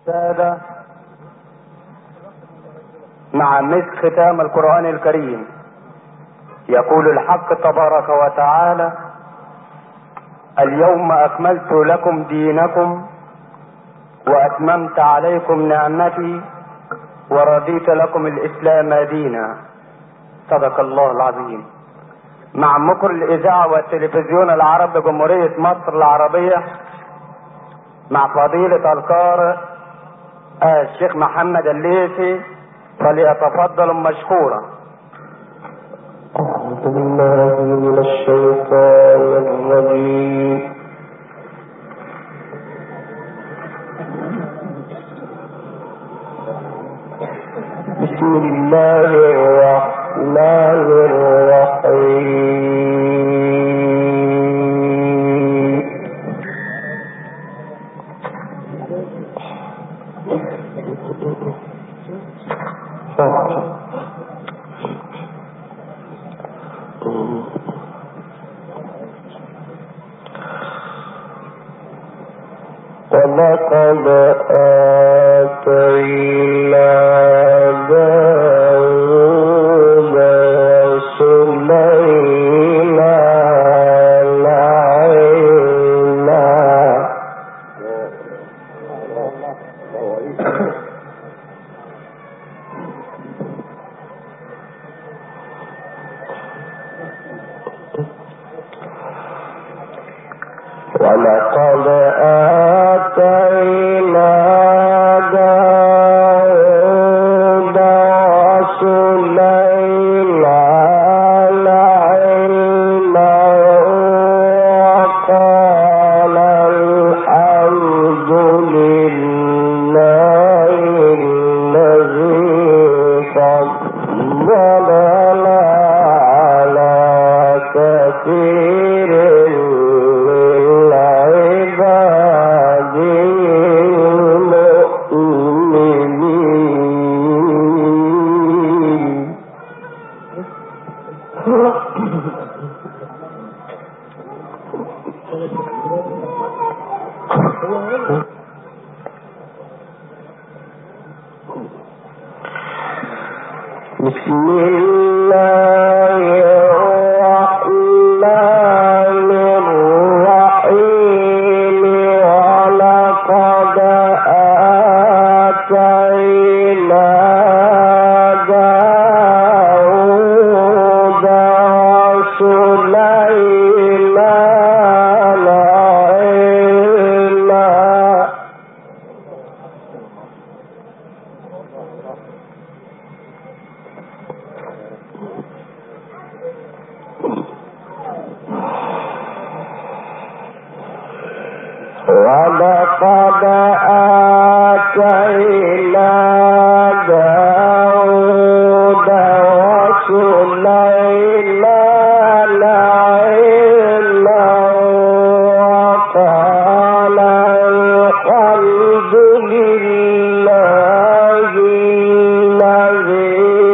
السادة مع مسك ختام القرآن الكريم. يقول الحق تبارك وتعالى: اليوم أكملت لكم دينكم وأتممت عليكم نعمتي ورضيت لكم الإسلام دينا. صدق الله العظيم. مع مقر الإذاعة والتلفزيون العربي بجمهورية مصر العربية، مع فضيلة القارئ الشيخ محمد الليثي، فليتفضل مشكورا. أعوذ بالله من الشيطان الرجيم. بسم الله الرحمن الرحيم. ولقد آتينا داود وسليمان علما. ولقد آتينا داود وسليمان علما وقال الحمد لله الذي فضلنا على كثير بسم الله الرحمن الرحيم. ولقد آتينا داود وسليمان علما. ولقد آتينا داود وسليمان علما وقال الحمد لله الذي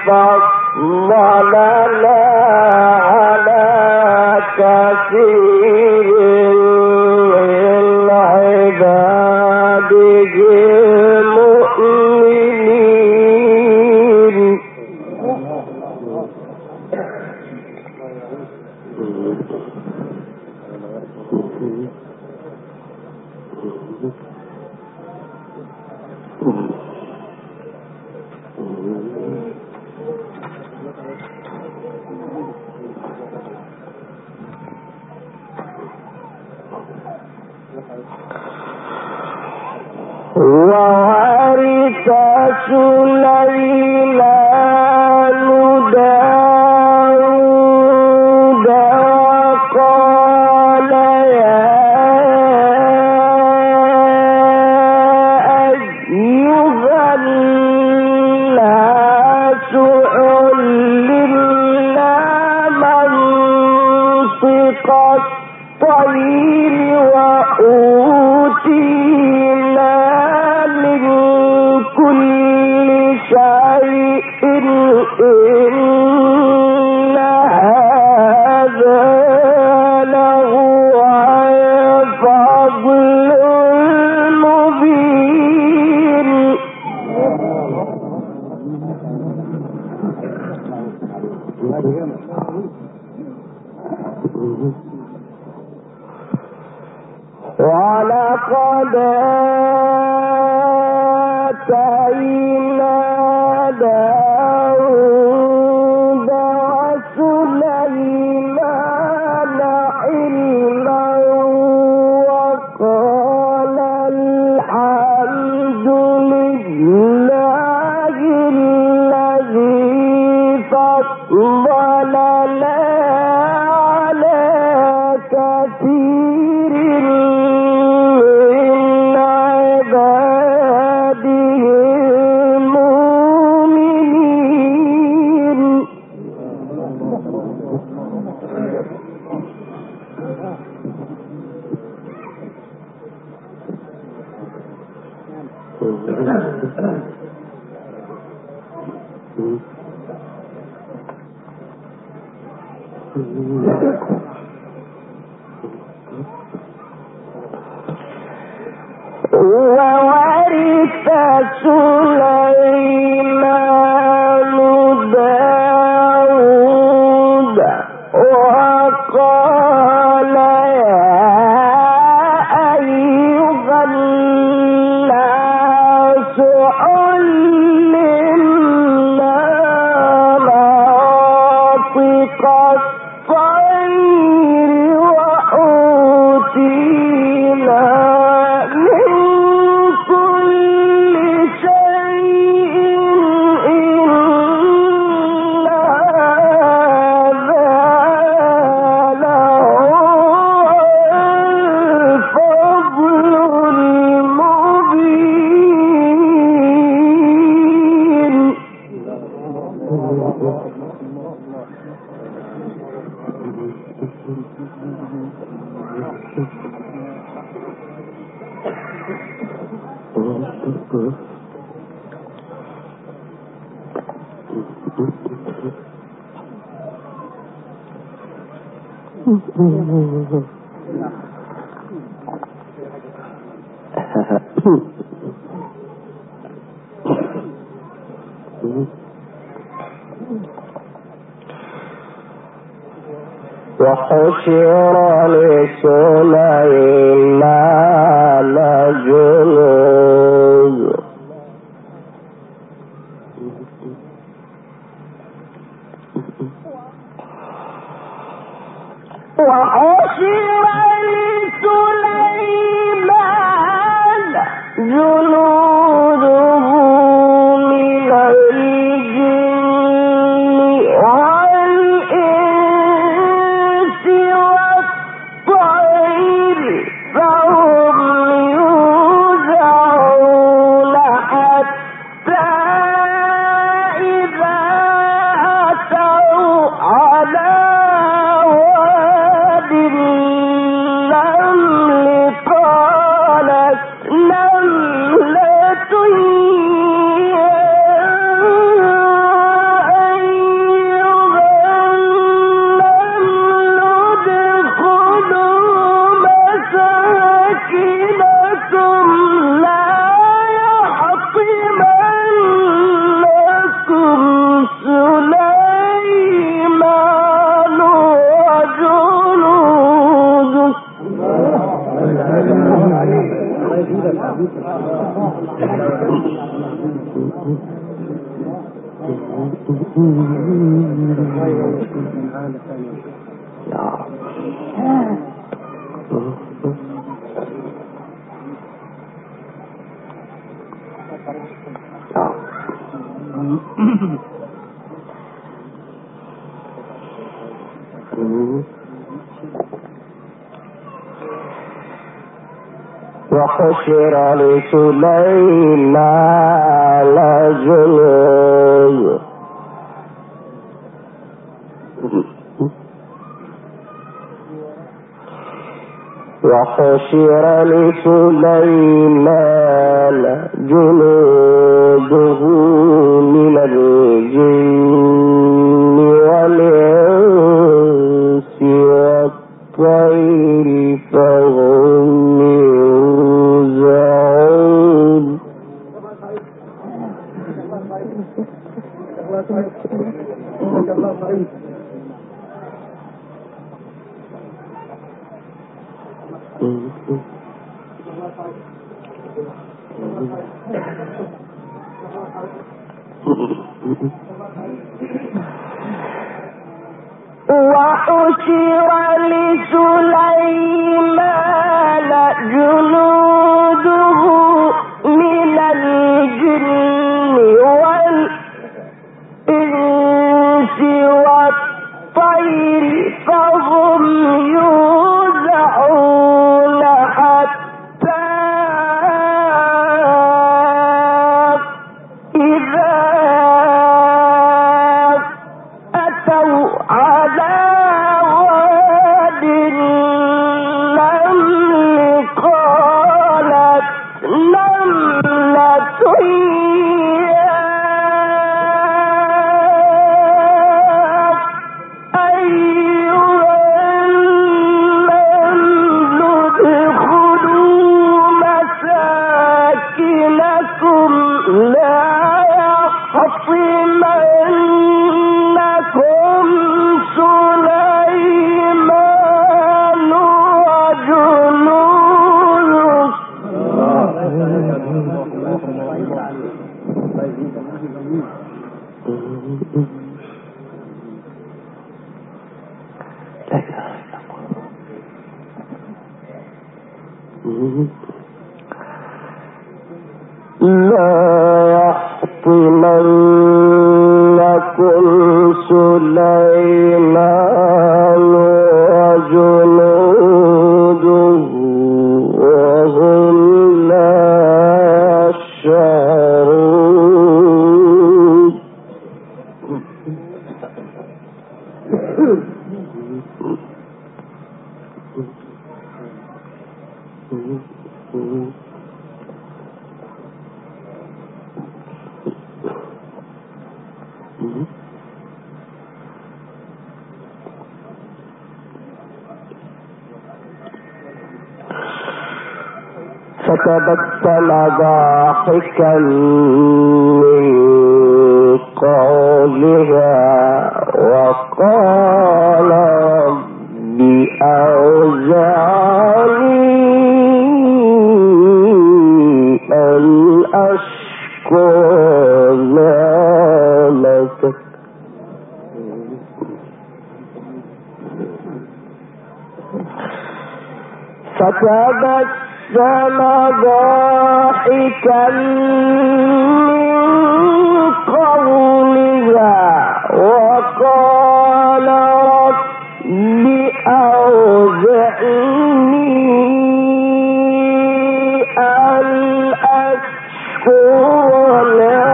فضلنا على كثير وورث سليمان داود وقال يا أيها الناس علمنا منطق الطير وأوتينا من كل شيء إن هذا لهو الفضل المبين. ولقد آتينا داود وسليمان علما وقال الحمد لله الذي فضلنا على كثير من عباده المؤمنين. وورث سليمان داود وقال يا أيها الناس علمنا مناطق الطير وأوتينا من كل شيء إن هذا لهو الفضل المبين. وحشر لسليمان جنود جنوده من الجن والإنس والطير فهم يوزعون حتى إذا أتوا على واد النمل قالت نملة يا أيها النمل ادخلوا مساكنكم لا يحطمنكم سليمان وجنوده. وحشر لسليمان جنود وحشر لسليمان جنوده من الجن والإنس والطير فهم يوزعون. وحشر لسليمان جنوده من الجن والإنس والطير فهم يوزعون حتى إذا أتوا على واد النمل قالت نملة يا أيها النمل ادخلوا مساكنكم لا يحطمنكم سليمان وجنوده لا يحطمنكم سليمان وجنوده وهم لا يشعرون فتبسم ضاحكا من قولها وقال رب أوزعني أن أشكر نعمتك فتبسم ضاحكا من قولها وقال رب أوزعني أن أشكر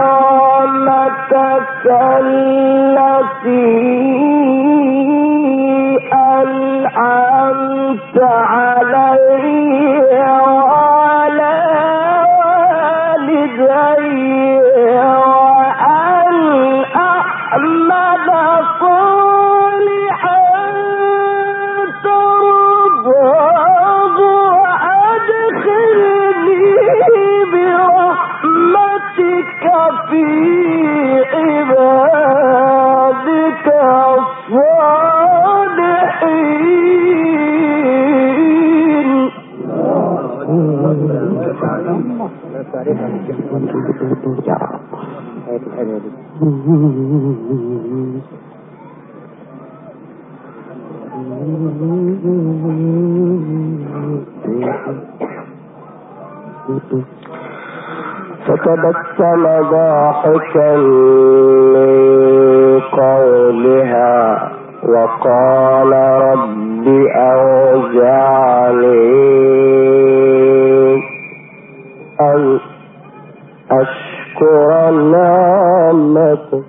نعمتك التي أنعمت علي وعلى والدي وأن أعمل صالحا ترضاه وأدخلني برحمتك في عبادك الصالحين. فتبسم ضاحكا من قولها وقال رب أوزعني أن أشكر نعمتك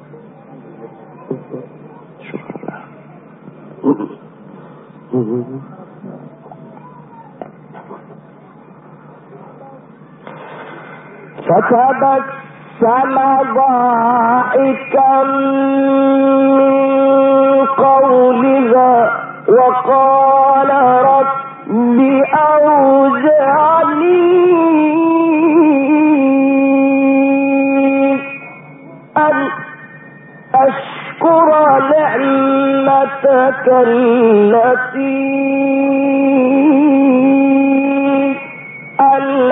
فتبسم ضاحكا من قولها وقال رب أوزعني أن أشكر نعمتك التي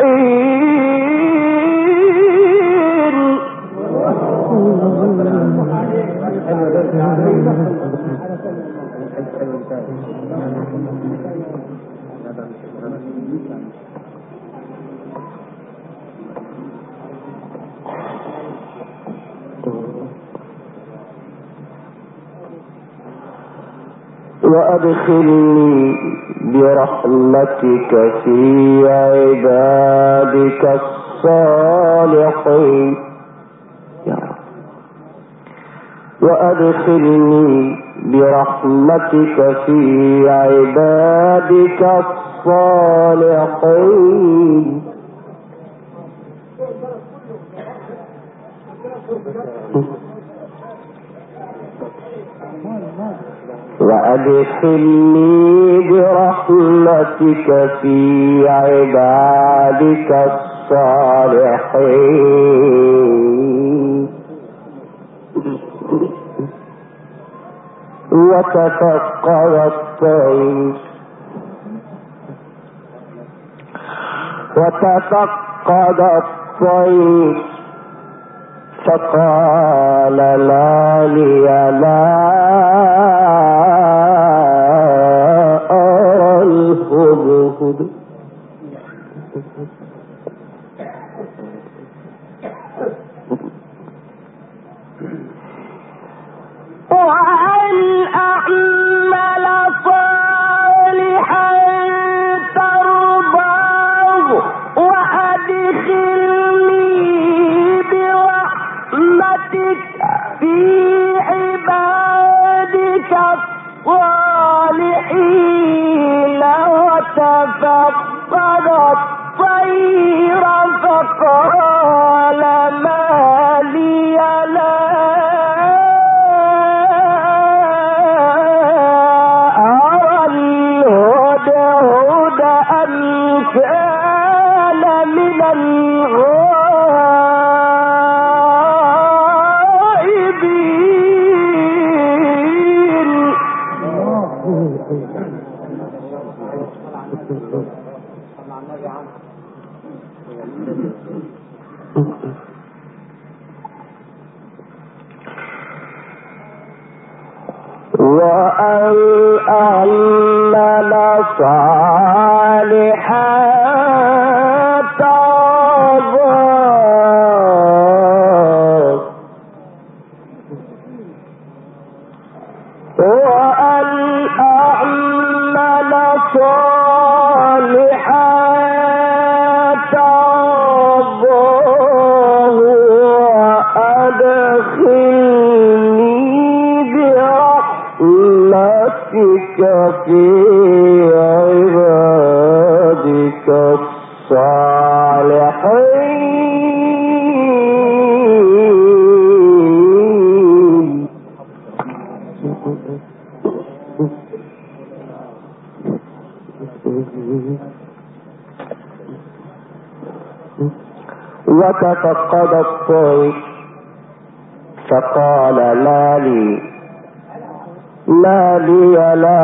وأدخلني برحمتك في عبادك الصالحين يا رب. وأدخلني برحمتك في عبادك الصالحين وأدخلني برحمتك في عبادك الصالحين وتفقد الطير فقال لا لي لا أرى الهدهد وأن أعمل صالحا ترضاه وأدخلني برحمتك في عبادك الصالحين وتفقد الطير فقال ما لي لا أرى الهدهد أم كان من الغائبين وأن أعمل صالحا ترضاه وأن أعمل صالحا ترضاه وأدخلني برحمتك في عبادك الصالحين وتفقد الطير فقال ما لي لا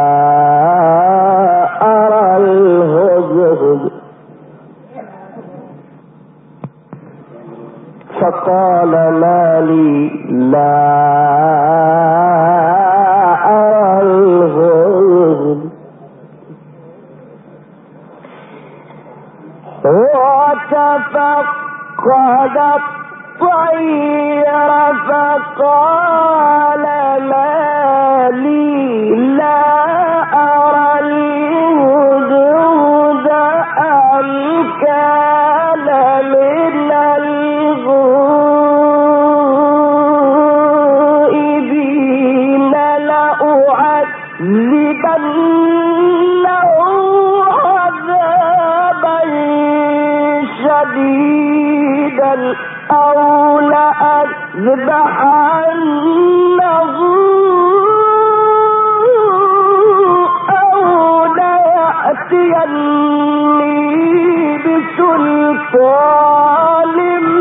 أرى الهدهد فقال ما لي لا أرى الهدهد وتفقد الطير فقال ما لي لا أرى الهدهد أم كان من الغائبين لأعذبنه عذابا شديدا أو لأذبحنه أو ليأتيني بسلطان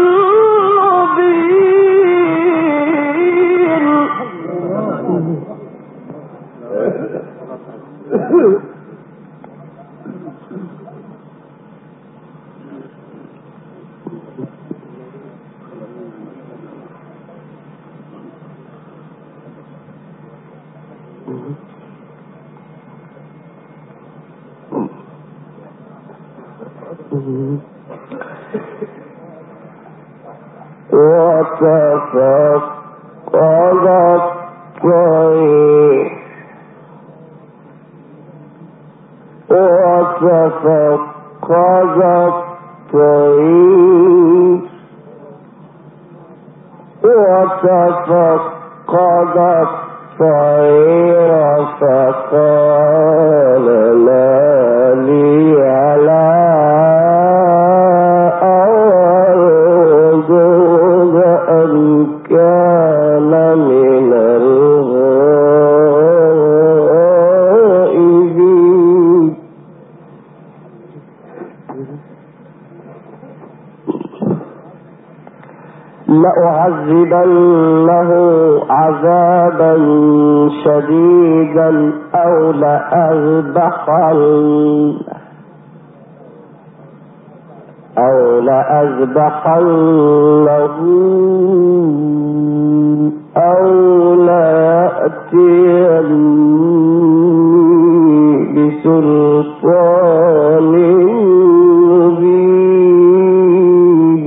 مبين وتفقد الطير فقال ما لي لا أرجو أن كان من الغائبين لأعذبنه عذابا شديدا أو لأذبحنه أو ليأتيني بسلطان مبين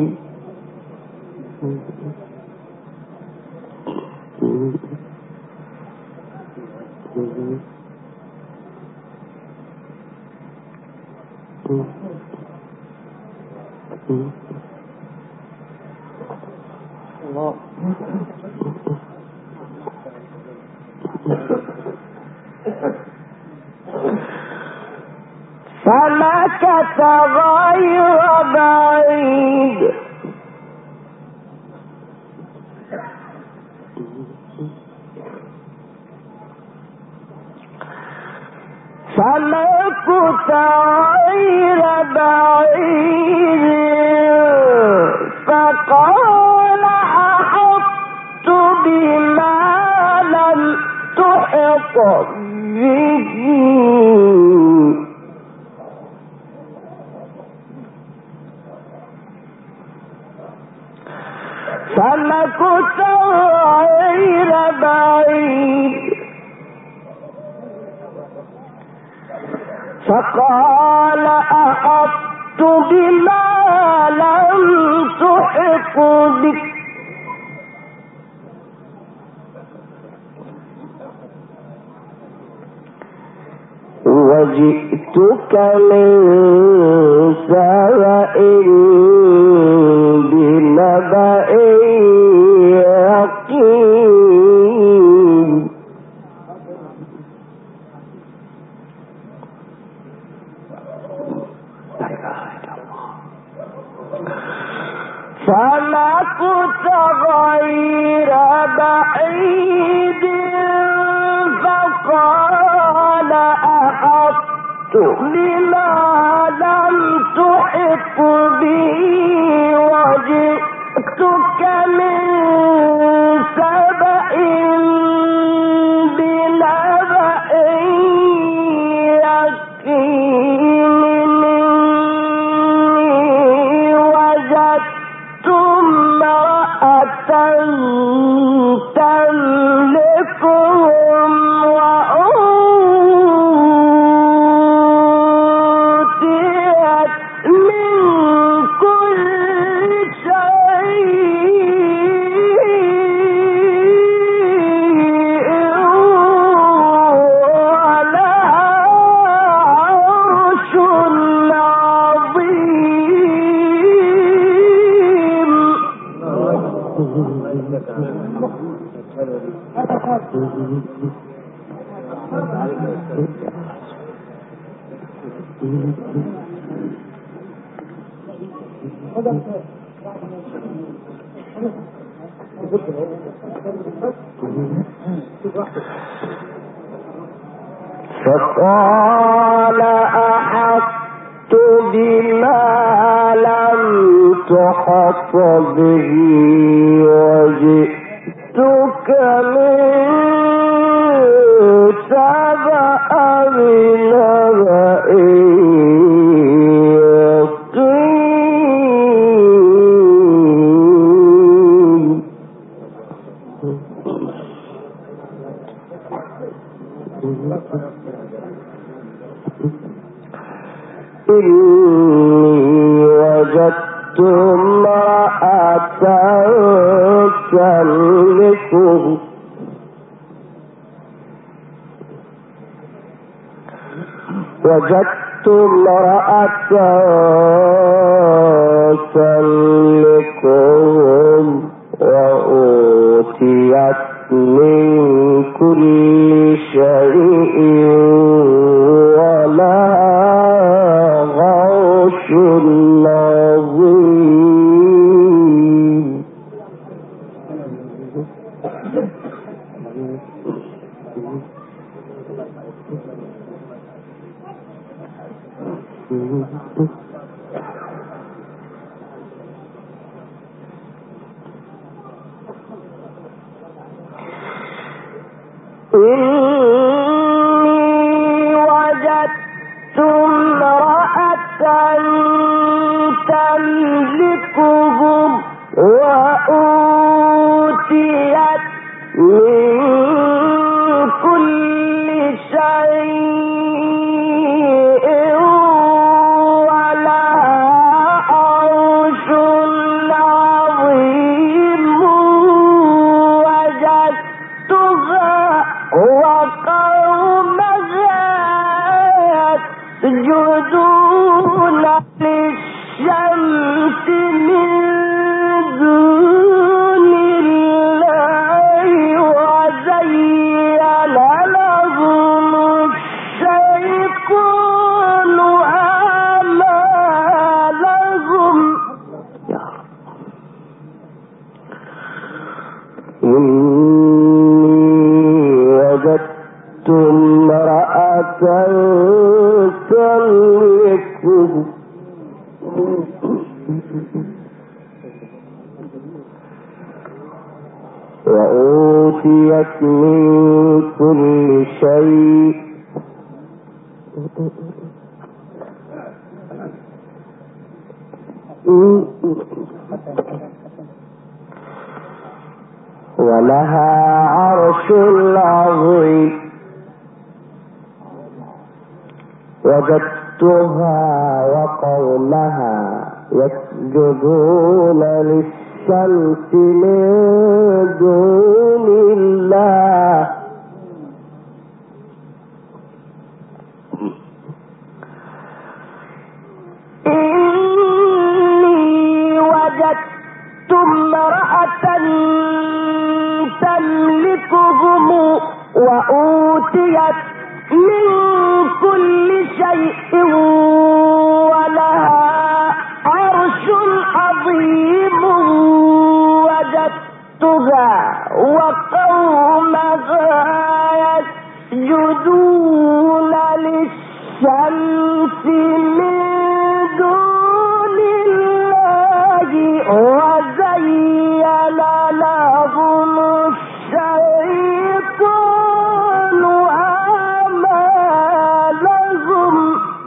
فمكث غير بعيد فقال أحطت بما لم تحط به فمكث غير بعيد فقال أحطت بما لم تحط به وجئتك من سبأ بنبأ يقين فمكث غير بعيد فقال أحطت بما لم تحط به وجئتك من سبأ بنبأ يقين وجدت امرأة تملكهم وأوتيت من كل شيء ولها عرش عظيم فقال أحطت بما لم تحط به وجئتك من سبأ بنبأ إني وجدت امرأة تملكهم وجدت امرأة تملكهم وأوتيت من كل شيء ولها عرش عظيم. إني وجدت امرأة تملكهم وأوتيت من كل شيء ولها عرش عظيم وجدتها وقومها يسجدون للشمس من دون الله وزين لهم الشيطان أعمالهم. وجدت امرأة تملكهم وأوتيت من كل شيء ولها عرش عظيم وجدتها وقومها يسجدون للشمس من دون الله إني وجدت امرأة تملكهم وأوتيت من كل شيء ولها عرش عظيم وجدتها وقومها يسجدون للشمس من دون الله وزين لهم الشيطان أعمالهم.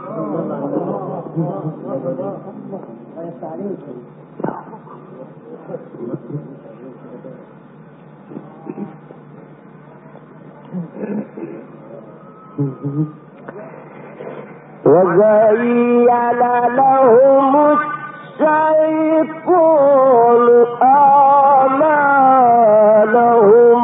وزين لهم الشيطان أعمالهم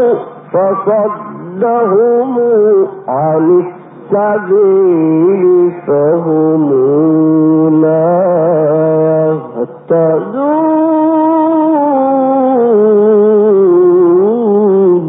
فصدهم عن السبيل فهم لا يهتدون.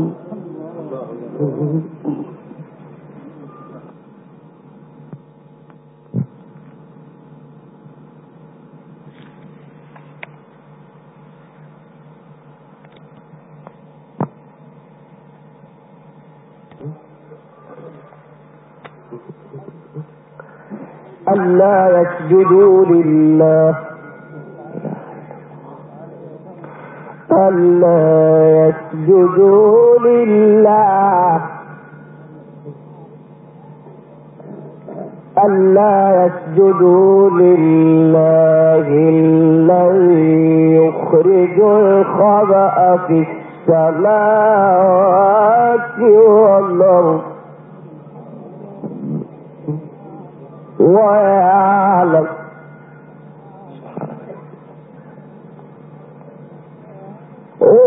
ألا يسجدوا لله ألا يسجدوا لله ألا يسجدوا لله الذي يخرج الخبأ في السماوات والأرض ويعلم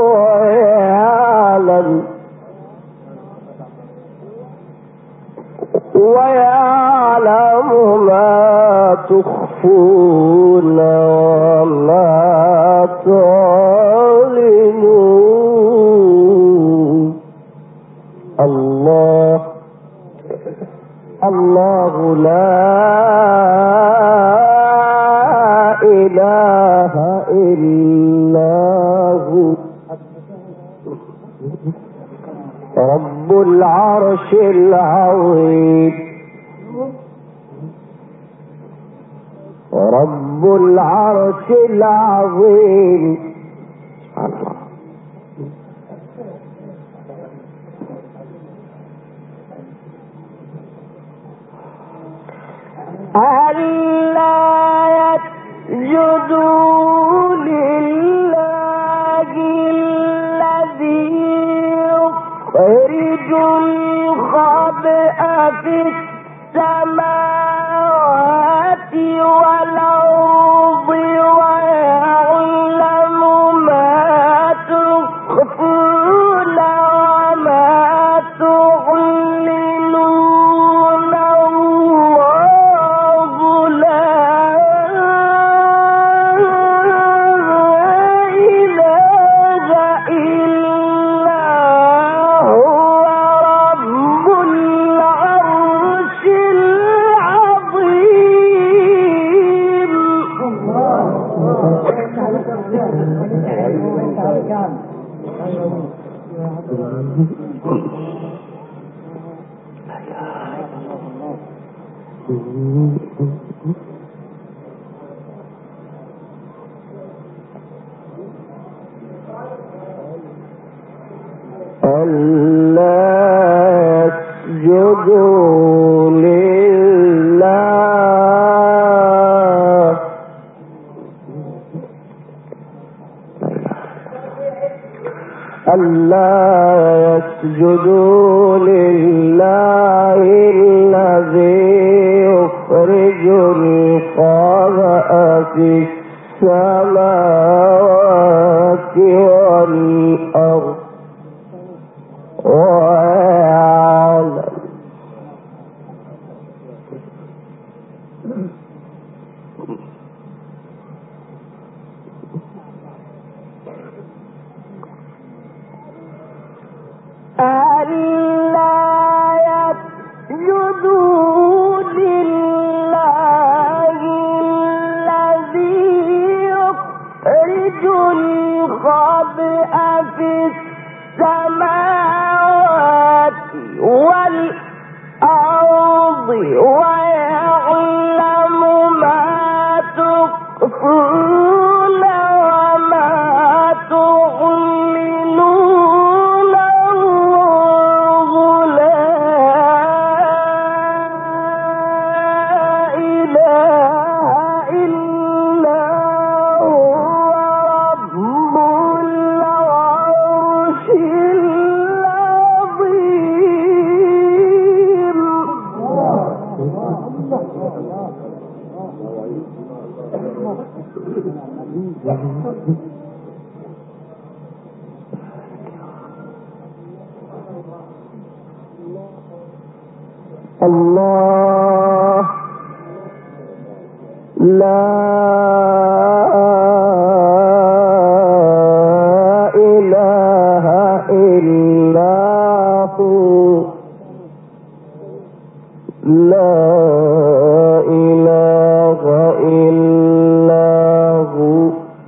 ويعلم ما تخفون وما تعلنون. الله لا إله إلا هو رب العرش العظيم. رب العرش العظيم. ألا يسجدوا لله الذي يخرج الخبأ في السماوات والأرض ويعلم ما تخفون وما تعلنون. الله لا إله إلا هو رب العرش العظيم. ألا يسجدوا لله ألا يسجدوا لله الذي يخرج الخبأ في السماوات والأرض ويعلم ألا يسجدوا لله الذي يخرج الخبأ في السماوات والأرض ويعلم ما تخفون وما تعلنون. الله لا إله إلا هو رب العرش العظيم. الله لا إله إلا هو لا إله إلا هو.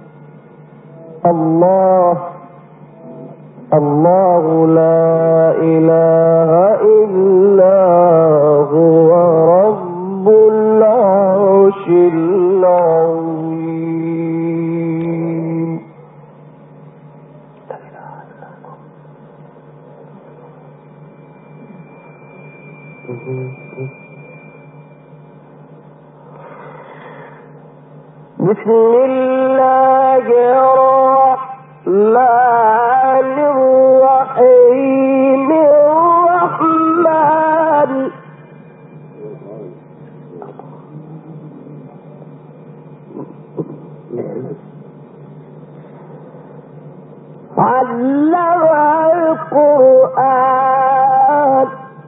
الله لا إله إلا هو رب العرش العظيم. بسم الله الرحمن الرحيم. الرحمن علم القرآن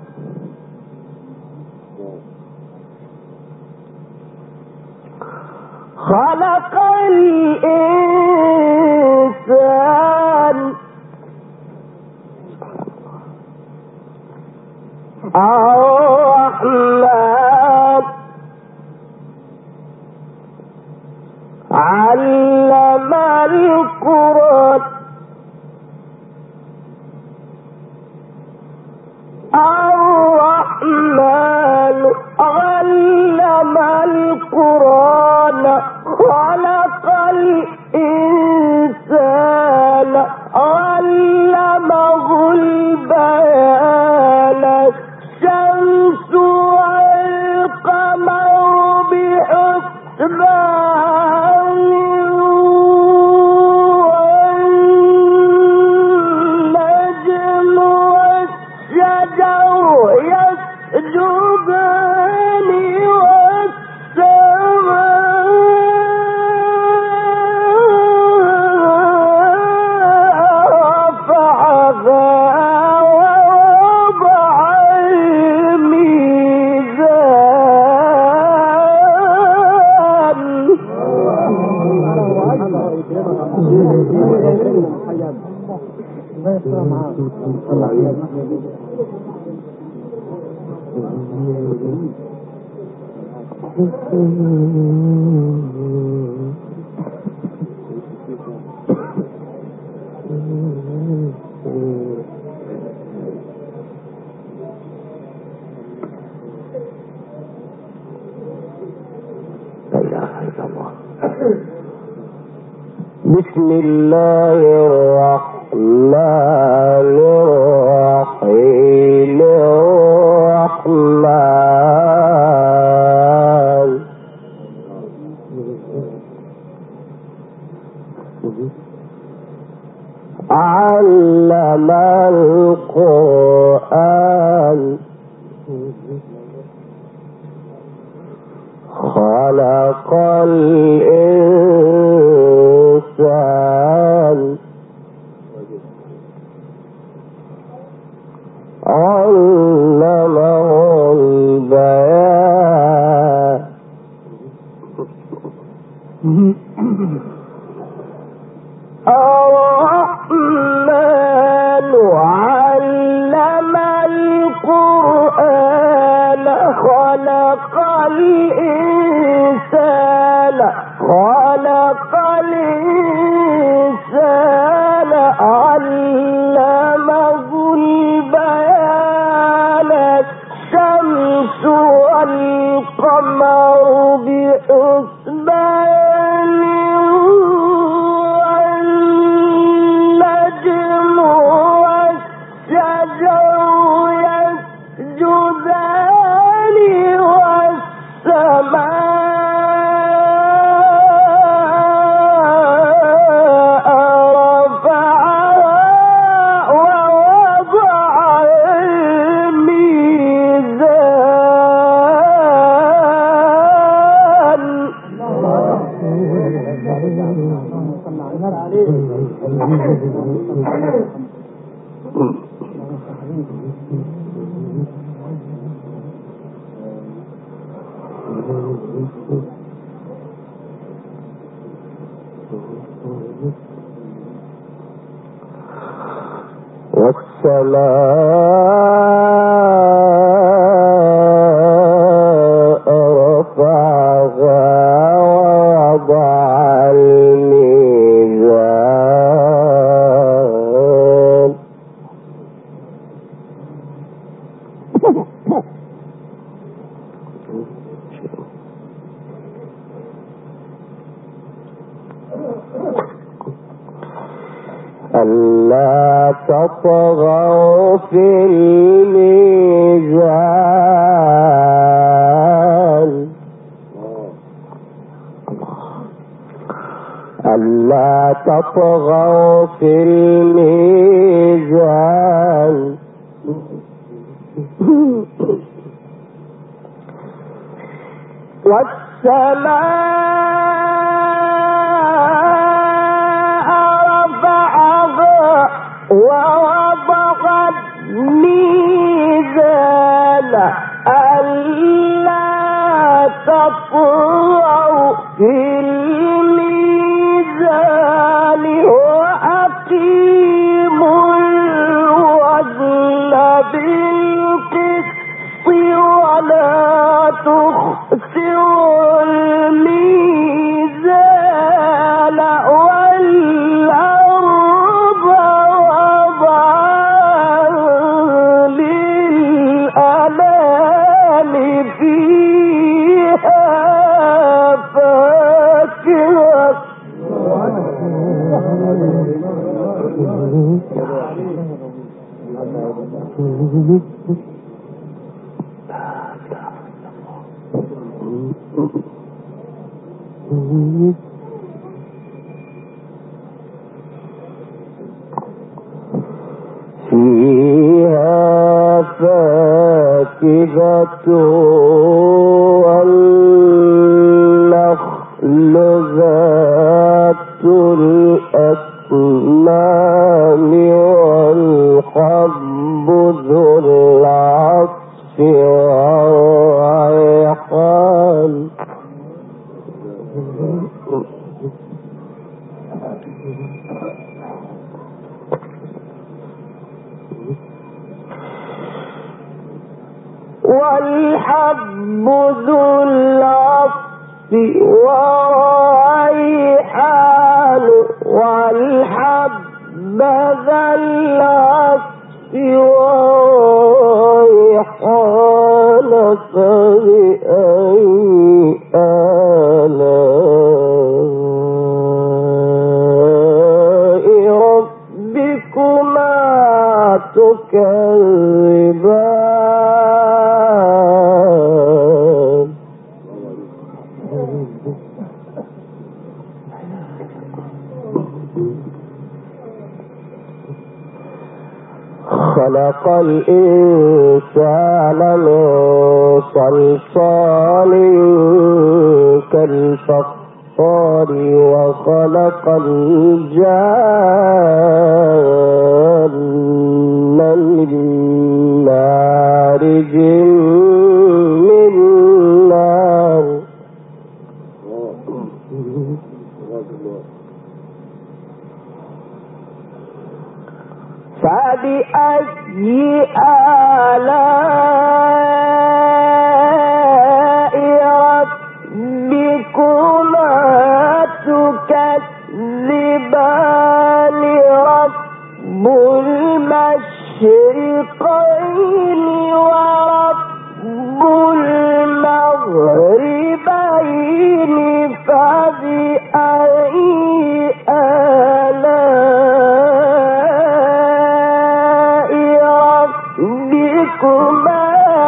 خلق الإنسان الرحمن علم القرآن الرحمن علم القرآن خلق الإنسان علمه البيان الشمس والقمر بحسبان والنجم والشجر يسجدان بسم الله الرحمن الرحيم الرحمن علم القرآن خلق الإنسان علمه البيان الرحمن علم القرآن خلق الإنسان علمه البيان الشمس والقمر بحسبان والنجم والشجر يسجدان والسماء رفعها ووضع الميزان والسماء رفعها ووضع الميزان ألا تطغوا في الميزان ألا تطغوا في الميزان والسماء رفعها تطغوا في الميزان وأقيموا الوزن بالقسط ولا تخسروا الميزان والأرض وضعها للأنام فيها فاكهة فيها فاكهة والنخل ذات الأكمام والحب ذو العصف والريحان والحب ذو العصف والريحان والحب ذا العصف والريحان فبأي آلاء ربكما تكذبان خلق الإنسان من صلصال كالفخار وخلق الجان من مارج من نار فبأي آلاء ربكما تكذبان رب المشرقين ورب المغربين فبأي آلاء ربكما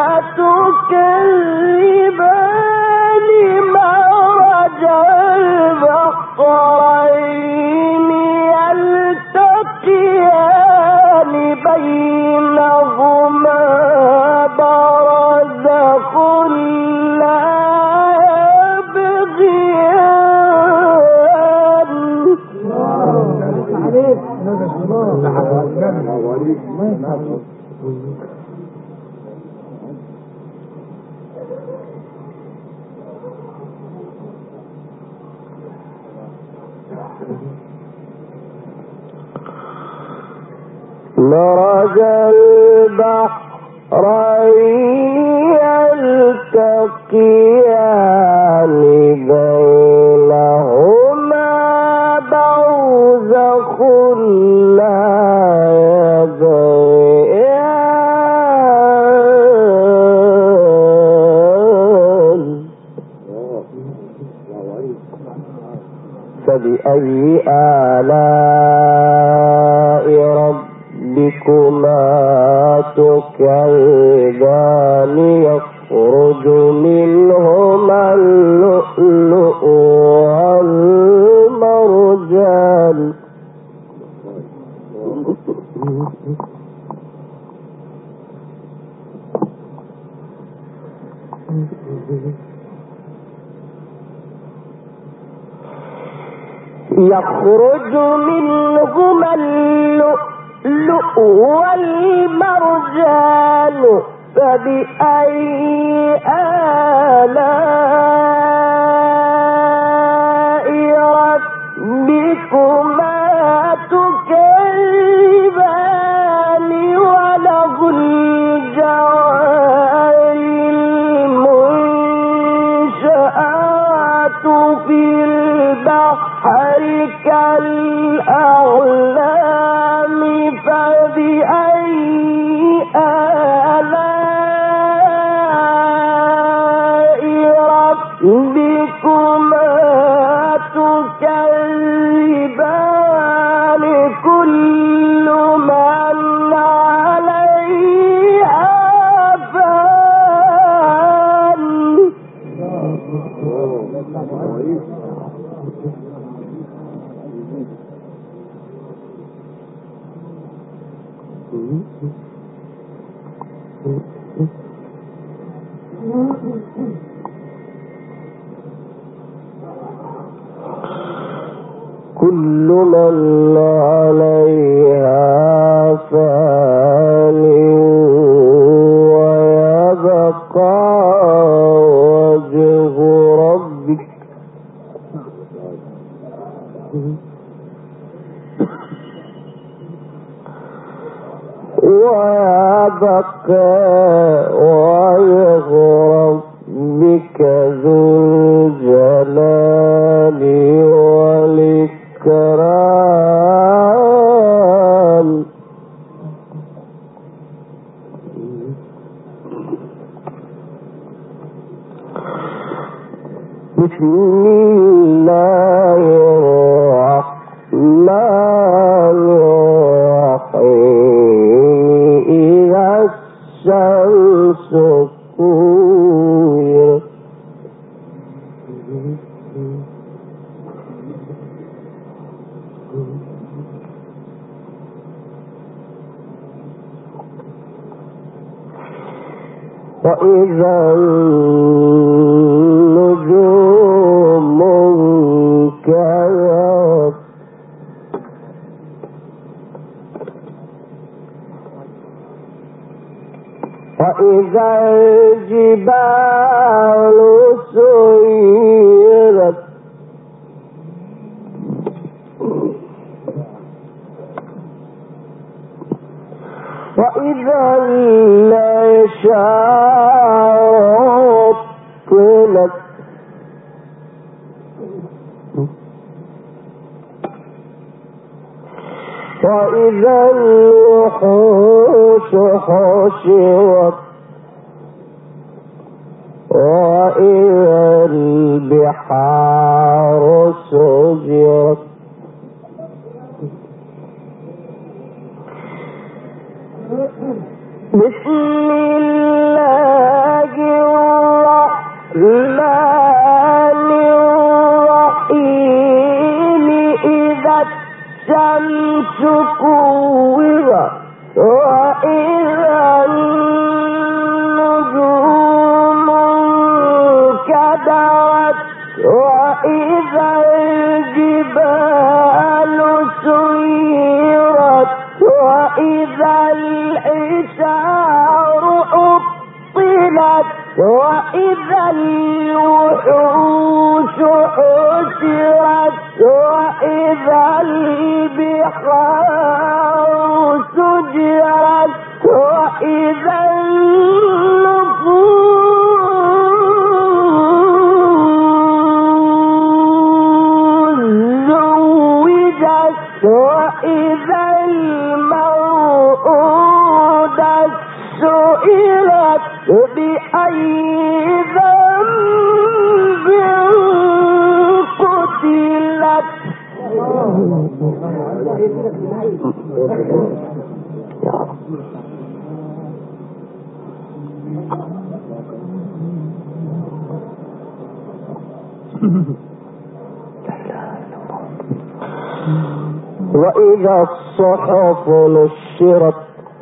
تكذبان مرج البحرين يلتقيان بينهما برزخ لا يبغيان مرج البحرين يلتقيان بينهما برزخ لا يبغيان فبأي آلاء ربكما تكذبان يخرج منهما اللؤلؤ والمرجان يخرج منهما اللؤلؤ والمرجان فبأي آلاء ربكما تكذبان وله الجوار المنشآت في البحر كالأعلام فبأي آلاء ربكما تكذبان كل من عليها فان كل من عليها فان ويبقى وجه ربك وجه ربك ذو الجلال والإكرام بسم الله الرحمن الرحيم إذا الشمس كورت وإذا النجوم انكدرت وإذا الجبال سيرت وإذا العشار طلت وإذا الوحوش حشرت وإذا البحار سجرت بسم الله الرحمن الرحيم إذا الشمس كورت وإذا النجوم انكدرت وإذا الجبال سيرت وإذا العشار عطلت وإذا الوحوش حشرت وإذا البحار سجرت وإذا النفوس زوجت وإذا الموءودة سئلت بأي ذنب قتلت وإذا الصحف نشرت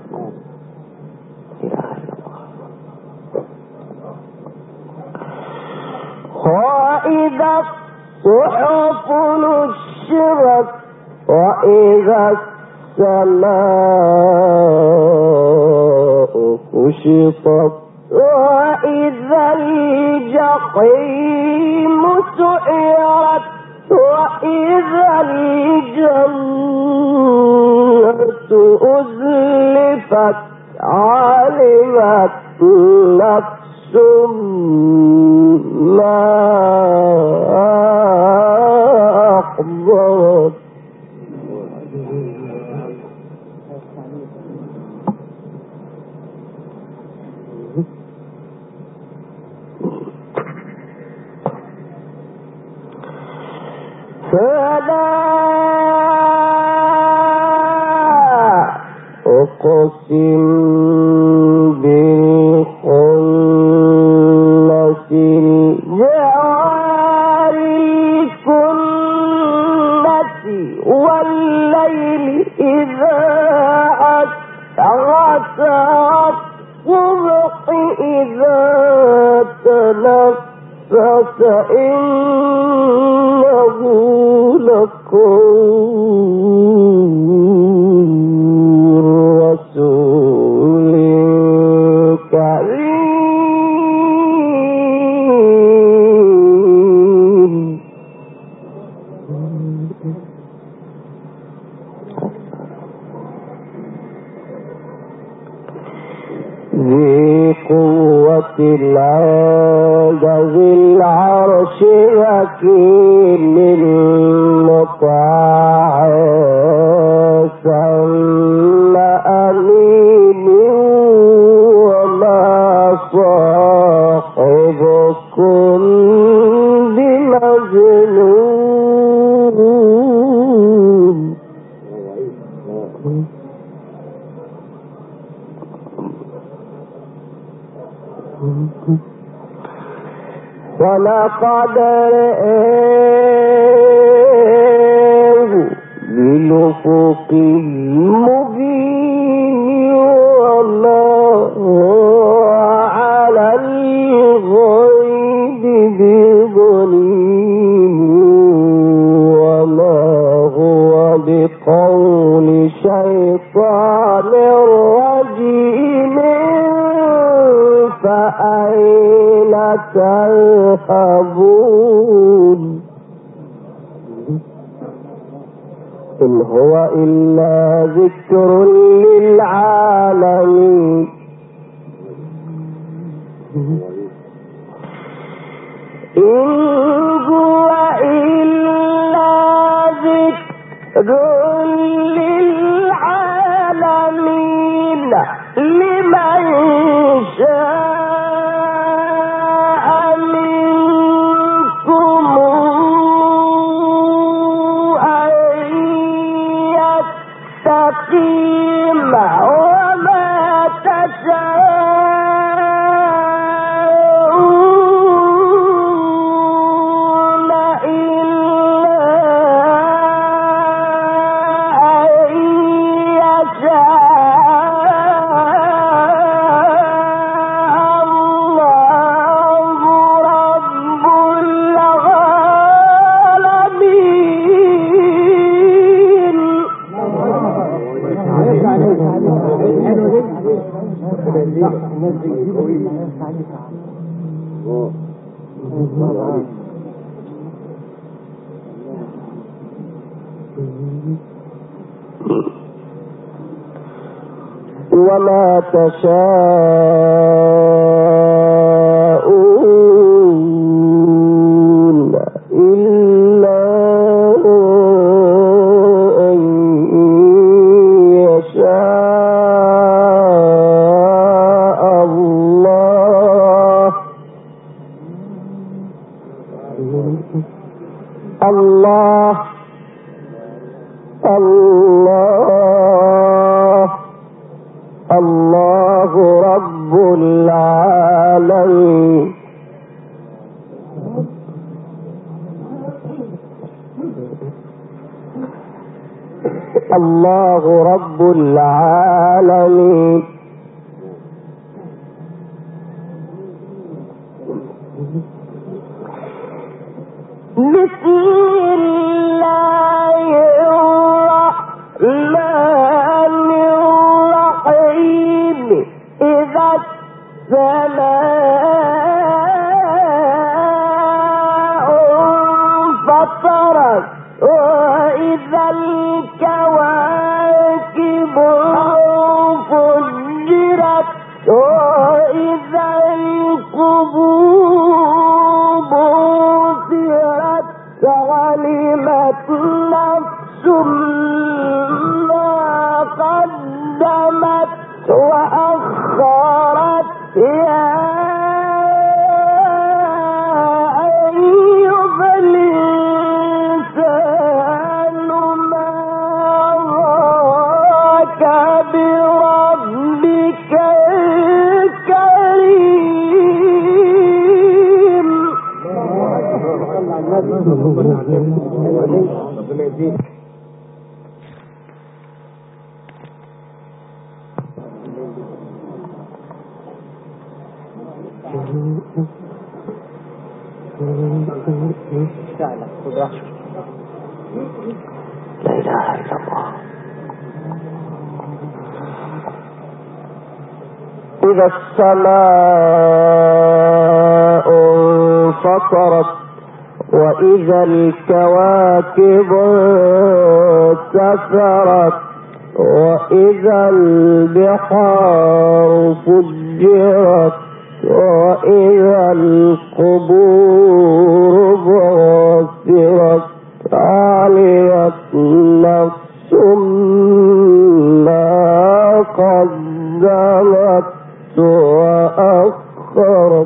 وإذا الصحف نشرت وإذا السماء كشطت وإذا الجحيم سعرت وإذا الجنة أزلفت علمت نفس ما أحضرت فلا أقسم بالخنس الجوار الكنس والليل إذا عسعس والصبح إذا تنفس إنه لقول رسول كريم ذي قوة عند ذي العرش مكين مطاع ثم أمين وما صاحبكم بمجنون ولقد رآه بالأفق المبين وما هو على الغيب بضنين وما هو بقول شيطان رجيم فأين تذهبون إن هو إلا ذكر للعالمين إن هو إلا ذكر للعالمين لمن شاء منكم أن يستقيم وما تشاءون إلا أن وما تشاءون إلا أن يشاء الله الله الله الله رب العالمين الله رب العالمين بسم الله الرحمن الرحيم إذا وإذا الكواكب فجرت وإذا القبور بعثرت علمت نفس ما قدمت وأخرت يا أيها الإنسان ما غرك بربك الكريم. لا إله إلا الله. إذا السماء انفطرت وإذا الكواكب انتثرت وإذا البحار فجرت وإذا القبور بعثرت علمت نفس ما قدمت وأخرت.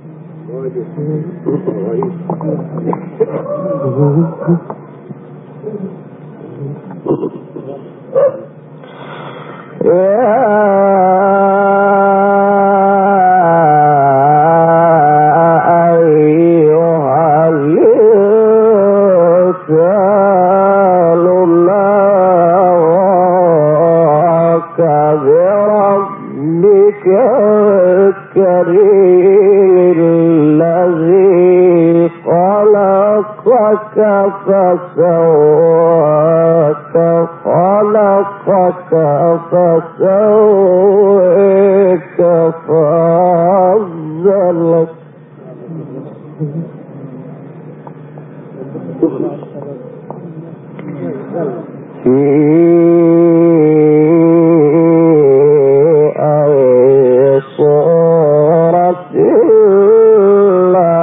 فسواك خلقك فسويك فعدلك. في أي صورة ما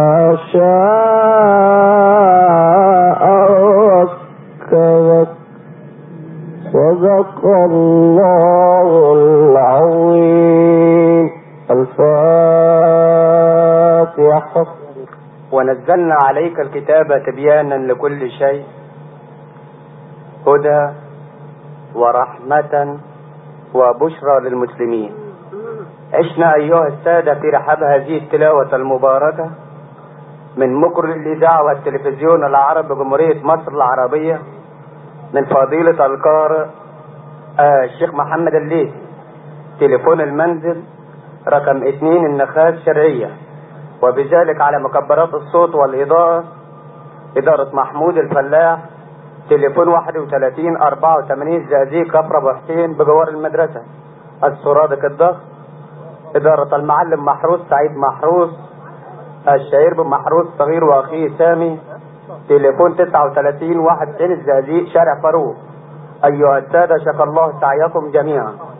شاء ركبك. صدق الله العظيم. الفاتحة. ونزلنا عليك الكتاب تبيانا لكل شيء هدى ورحمة وبشرى للمسلمين. عشنا أيها السادة في رحاب هذه التلاوة المباركة من مقر الإذاعة والتلفزيون العربي بجمهورية مصر العربية، من فضيلة القارئ الشيخ محمد الليثي. تليفون المنزل رقم 2 النخاس شرعية، وبذلك على مكبرات الصوت والإضاءة إدارة محمود الفلاح. تليفون 31 84 زقازيق كفر أبو حسين بجوار المدرسة. السرادق الضغط إدارة المعلم محروس سعيد محروس الشهير بمحروس صغير وأخيه سامي. تليفون 39 91 الزقازيق شارع فاروق. أيها السادة شكر الله سعيكم جميعا.